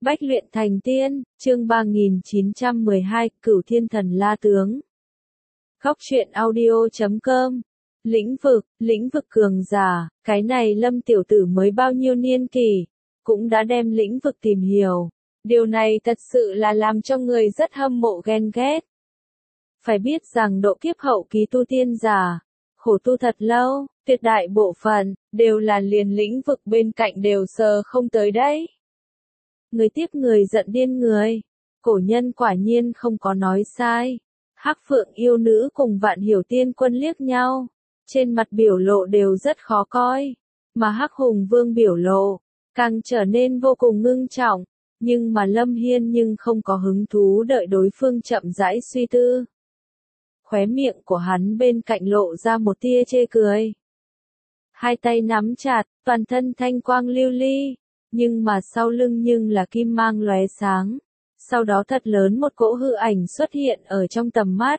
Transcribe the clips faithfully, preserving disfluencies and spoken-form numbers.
Bách luyện thành tiên, chương ba nghìn chín trăm mười hai, Cửu Thiên Thần La Tướng. Góc truyện audio chấm com. Lĩnh vực, lĩnh vực cường giả, cái này Lâm tiểu tử mới bao nhiêu niên kỷ, cũng đã đem lĩnh vực tìm hiểu. Điều này thật sự là làm cho người rất hâm mộ ghen ghét. Phải biết rằng độ kiếp hậu kỳ tu tiên giả, khổ tu thật lâu, tuyệt đại bộ phận, đều là liền lĩnh vực bên cạnh đều sờ không tới đấy. Người tiếp người giận điên người. Cổ nhân quả nhiên không có nói sai. Hắc Phượng yêu nữ cùng Vạn Hiểu Tiên Quân liếc nhau. Trên mặt biểu lộ đều rất khó coi. Mà Hắc Hùng Vương biểu lộ, càng trở nên vô cùng ngưng trọng. Nhưng mà Lâm Hiên nhưng không có hứng thú đợi đối phương chậm rãi suy tư. Khóe miệng của hắn bên cạnh lộ ra một tia chê cười. Hai tay nắm chặt, toàn thân thanh quang lưu ly. Nhưng mà sau lưng nhưng là kim mang lóe sáng. Sau đó thật lớn một cỗ hư ảnh xuất hiện ở trong tầm mắt.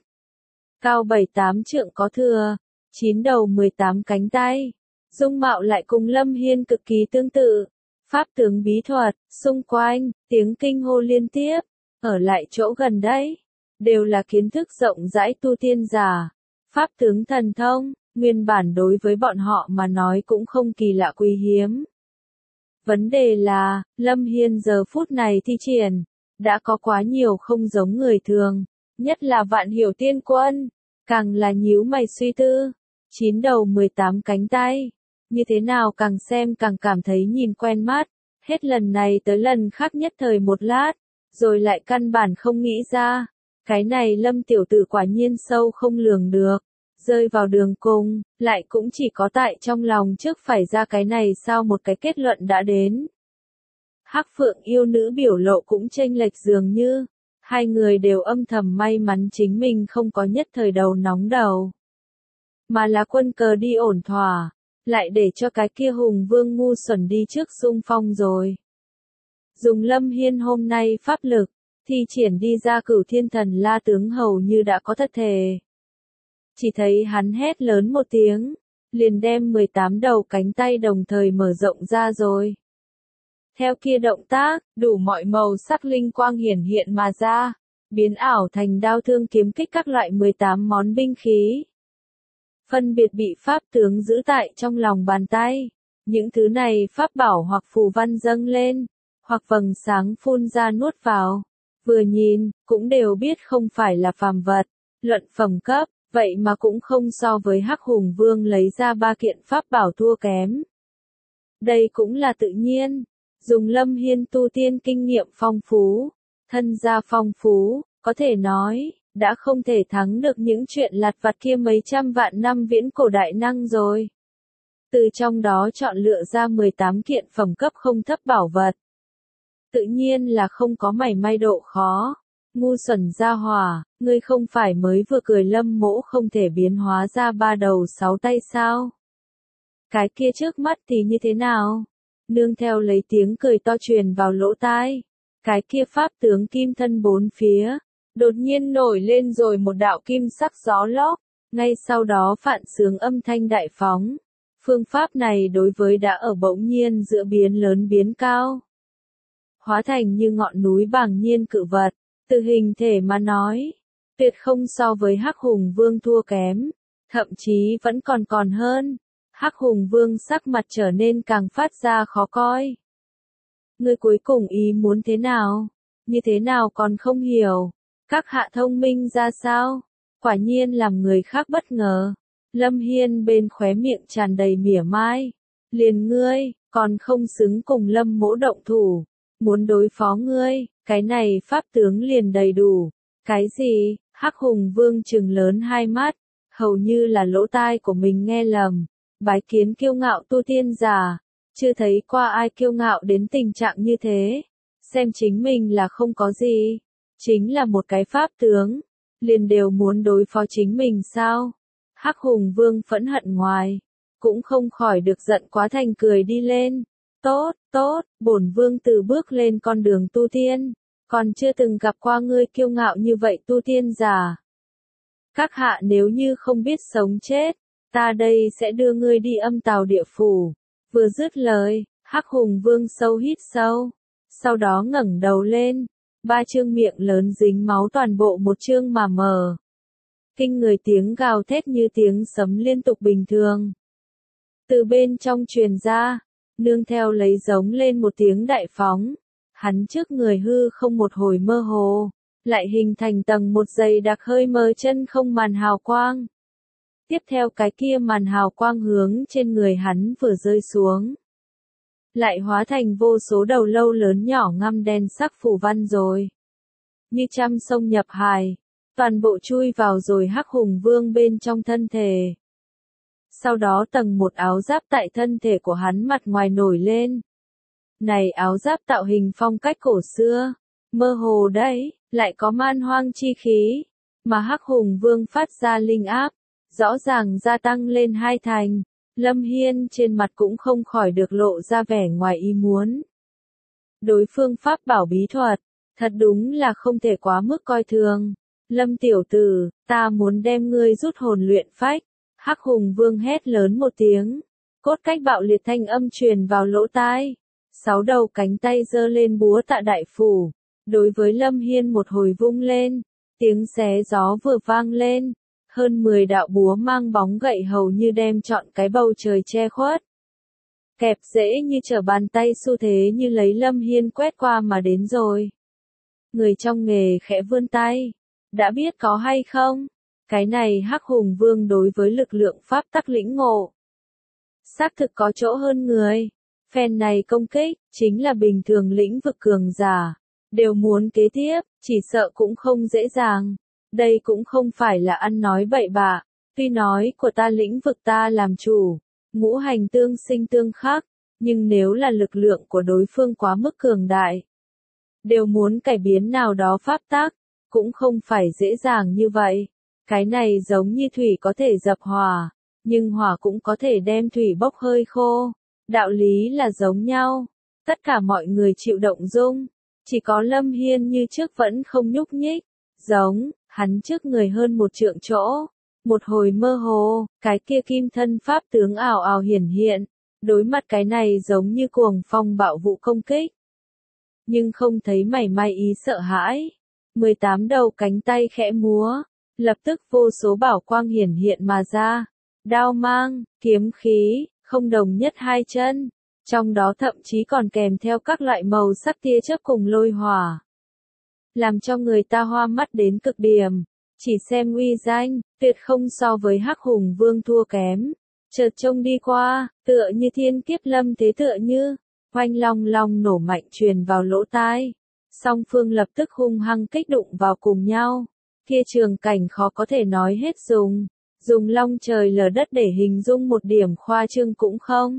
Cao bảy tám trượng có thừa, chín đầu mười tám cánh tay. Dung mạo lại cùng Lâm Hiên cực kỳ tương tự. Pháp tướng bí thuật, xung quanh, tiếng kinh hô liên tiếp. Ở lại chỗ gần đấy, đều là kiến thức rộng rãi tu tiên giả. Pháp tướng thần thông, nguyên bản đối với bọn họ mà nói cũng không kỳ lạ quý hiếm. Vấn đề là, Lâm Hiên giờ phút này thi triển, đã có quá nhiều không giống người thường, nhất là Vạn Hiểu Tiên Quân, càng là nhíu mày suy tư, chín đầu mười tám cánh tay, như thế nào càng xem càng cảm thấy nhìn quen mắt, hết lần này tới lần khác nhất thời một lát, rồi lại căn bản không nghĩ ra, cái này Lâm tiểu tử quả nhiên sâu không lường được. Rơi vào đường cùng, lại cũng chỉ có tại trong lòng trước phải ra cái này sao một cái kết luận đã đến. Hắc Phượng yêu nữ biểu lộ cũng chênh lệch dường như, hai người đều âm thầm may mắn chính mình không có nhất thời đầu nóng đầu. Mà là quân cờ đi ổn thỏa, lại để cho cái kia hùng vương ngu xuẩn đi trước xung phong rồi. Dùng Lâm Hiên hôm nay pháp lực, thi triển đi ra Cửu Thiên Thần La Tướng hầu như đã có thật thể. Chỉ thấy hắn hét lớn một tiếng, liền đem mười tám đầu cánh tay đồng thời mở rộng ra rồi. Theo kia động tác, đủ mọi màu sắc linh quang hiển hiện mà ra, biến ảo thành đao thương kiếm kích các loại mười tám món binh khí. Phân biệt bị pháp tướng giữ tại trong lòng bàn tay, những thứ này pháp bảo hoặc phù văn dâng lên, hoặc vầng sáng phun ra nuốt vào, vừa nhìn, cũng đều biết không phải là phàm vật, luận phẩm cấp. Vậy mà cũng không so với Hắc Hùng Vương lấy ra ba kiện pháp bảo thua kém. Đây cũng là tự nhiên, dùng Lâm Hiên tu tiên kinh nghiệm phong phú, thân gia phong phú, có thể nói, đã không thể thắng được những chuyện lặt vặt kia mấy trăm vạn năm viễn cổ đại năng rồi. Từ trong đó chọn lựa ra mười tám kiện phẩm cấp không thấp bảo vật. Tự nhiên là không có mảy may độ khó. Ngu xuẩn gia hỏa, ngươi không phải mới vừa cười Lâm mỗ không thể biến hóa ra ba đầu sáu tay sao? Cái kia trước mắt thì như thế nào? Nương theo lấy tiếng cười to truyền vào lỗ tai. Cái kia pháp tướng kim thân bốn phía, đột nhiên nổi lên rồi một đạo kim sắc gió lốc, ngay sau đó phạn sướng âm thanh đại phóng. Phương pháp này đối với đã ở bỗng nhiên giữa biến lớn biến cao. Hóa thành như ngọn núi bàng nhiên cự vật. Từ hình thể mà nói, tuyệt không so với Hắc Hùng Vương thua kém, thậm chí vẫn còn còn hơn. Hắc Hùng Vương sắc mặt trở nên càng phát ra khó coi. Ngươi cuối cùng ý muốn thế nào? Như thế nào còn không hiểu? Các hạ thông minh ra sao? Quả nhiên làm người khác bất ngờ. Lâm Hiên bên khóe miệng tràn đầy mỉa mai. Liền ngươi, còn không xứng cùng Lâm mỗ động thủ. Muốn đối phó ngươi, cái này pháp tướng liền đầy đủ. Cái gì? Hắc Hùng Vương trừng lớn hai mắt, hầu như là lỗ tai của mình nghe lầm. Bái kiến kiêu ngạo tu tiên giả, chưa thấy qua ai kiêu ngạo đến tình trạng như thế. Xem chính mình là không có gì, chính là một cái pháp tướng, liền đều muốn đối phó chính mình sao? Hắc Hùng Vương phẫn hận ngoài, cũng không khỏi được giận quá thành cười đi lên. Tốt, tốt, bổn vương từ bước lên con đường tu tiên, còn chưa từng gặp qua ngươi kiêu ngạo như vậy tu tiên giả. Các hạ nếu như không biết sống chết, ta đây sẽ đưa ngươi đi âm tào địa phủ. Vừa dứt lời, Hắc Hùng Vương sâu hít sâu, Sau đó ngẩng đầu lên, ba chương miệng lớn dính máu toàn bộ một chương mà mở. Kinh người tiếng gào thét như tiếng sấm liên tục bình thường. Từ bên trong truyền ra, nương theo lấy giống lên một tiếng đại phóng. Hắn trước người hư không một hồi mơ hồ, lại hình thành tầng một dày đặc hơi mờ chân không màn hào quang. Tiếp theo cái kia màn hào quang hướng trên người hắn vừa rơi xuống, lại hóa thành vô số đầu lâu lớn nhỏ ngăm đen sắc phù văn rồi. Như trăm sông nhập hải, toàn bộ chui vào rồi Hắc Hùng Vương bên trong thân thể. Sau đó tầng một áo giáp tại thân thể của hắn mặt ngoài nổi lên. Này áo giáp tạo hình phong cách cổ xưa, mơ hồ đấy, lại có man hoang chi khí, mà Hắc Hùng Vương phát ra linh áp, rõ ràng gia tăng lên hai thành. Lâm Hiên trên mặt cũng không khỏi được lộ ra vẻ ngoài ý muốn. Đối phương pháp bảo bí thuật, thật đúng là không thể quá mức coi thường. Lâm tiểu tử, ta muốn đem ngươi rút hồn luyện phách. Hắc Hùng Vương hét lớn một tiếng, cốt cách bạo liệt thanh âm truyền vào lỗ tai. Sáu đầu cánh tay giơ lên búa tạ đại phủ, đối với Lâm Hiên một hồi vung lên, tiếng xé gió vừa vang lên, hơn mười đạo búa mang bóng gậy hầu như đem trọn cái bầu trời che khuất. Kẹp dễ như trở bàn tay xu thế như lấy Lâm Hiên quét qua mà đến rồi. Người trong nghề khẽ vươn tay, đã biết có hay không? Cái này Hắc Hùng Vương đối với lực lượng pháp tắc lĩnh ngộ, xác thực có chỗ hơn người. Phen này công kích, chính là bình thường lĩnh vực cường giả, đều muốn kế tiếp, chỉ sợ cũng không dễ dàng. Đây cũng không phải là ăn nói bậy bạ, tuy nói của ta lĩnh vực ta làm chủ, ngũ hành tương sinh tương khắc, nhưng nếu là lực lượng của đối phương quá mức cường đại, đều muốn cải biến nào đó pháp tắc, cũng không phải dễ dàng như vậy. Cái này giống như thủy có thể dập hỏa, nhưng hỏa cũng có thể đem thủy bốc hơi khô. Đạo lý là giống nhau, tất cả mọi người chịu động dung, chỉ có Lâm Hiên như trước vẫn không nhúc nhích, giống, hắn trước người hơn một trượng chỗ, một hồi mơ hồ, cái kia kim thân pháp tướng ảo ảo hiển hiện, đối mặt cái này giống như cuồng phong bạo vụ công kích. Nhưng không thấy mảy may ý sợ hãi, mười tám đầu cánh tay khẽ múa, lập tức vô số bảo quang hiển hiện mà ra, đao mang, kiếm khí, không đồng nhất hai chân, trong đó thậm chí còn kèm theo các loại màu sắc tia chớp cùng lôi hỏa, làm cho người ta hoa mắt đến cực điểm. Chỉ xem uy danh, tuyệt không so với Hắc Hùng Vương thua kém. Chợt trông đi qua, tựa như thiên kiếp lâm thế tựa như, oanh long long nổ mạnh truyền vào lỗ tai. Song phương lập tức hung hăng kích đụng vào cùng nhau. Kia trường cảnh khó có thể nói hết dùng. Dùng long trời lở đất để hình dung một điểm khoa trương cũng không.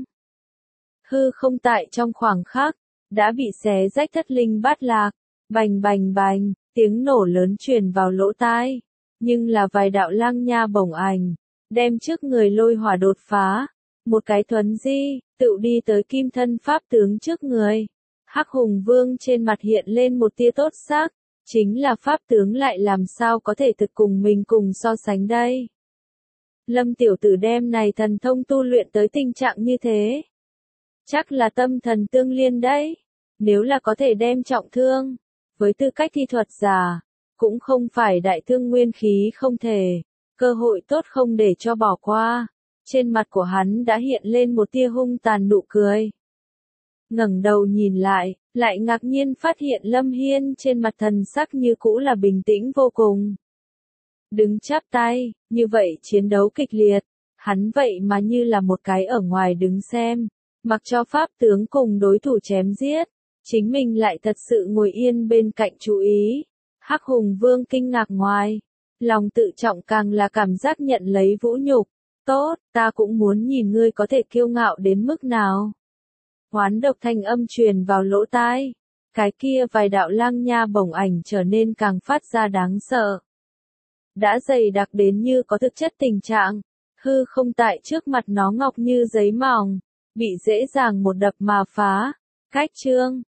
Hư không tại trong khoảng khắc, đã bị xé rách thất linh bát lạc. Bành bành bành, tiếng nổ lớn truyền vào lỗ tai. Nhưng là vài đạo lăng nha bổng ảnh, đem trước người lôi hỏa đột phá. Một cái thuấn di, tự đi tới kim thân pháp tướng trước người. Hắc Hùng Vương trên mặt hiện lên một tia tốt sắc. Chính là pháp tướng lại làm sao có thể thực cùng mình cùng so sánh đây. Lâm tiểu tử đem này thần thông tu luyện tới tình trạng như thế. Chắc là tâm thần tương liên đấy. Nếu là có thể đem trọng thương, với tư cách thi thuật giả, cũng không phải đại thương nguyên khí không thể. Cơ hội tốt không để cho bỏ qua. Trên mặt của hắn đã hiện lên một tia hung tàn nụ cười. Ngẩng đầu nhìn lại, lại ngạc nhiên phát hiện Lâm Hiên trên mặt thần sắc như cũ là bình tĩnh vô cùng. Đứng chắp tay, như vậy chiến đấu kịch liệt, hắn vậy mà như là một cái ở ngoài đứng xem, mặc cho pháp tướng cùng đối thủ chém giết, chính mình lại thật sự ngồi yên bên cạnh chú ý. Hắc Hùng Vương kinh ngạc ngoài, lòng tự trọng càng là cảm giác nhận lấy vũ nhục. Tốt, ta cũng muốn nhìn ngươi có thể kiêu ngạo đến mức nào. Hoán độc thanh âm truyền vào lỗ tai. Cái kia vài đạo lăng nha bổng ảnh trở nên càng phát ra đáng sợ. Đã dày đặc đến như có thực chất tình trạng. Hư không tại trước mặt nó ngọc như giấy mỏng. Bị dễ dàng một đập mà phá. Cách chương.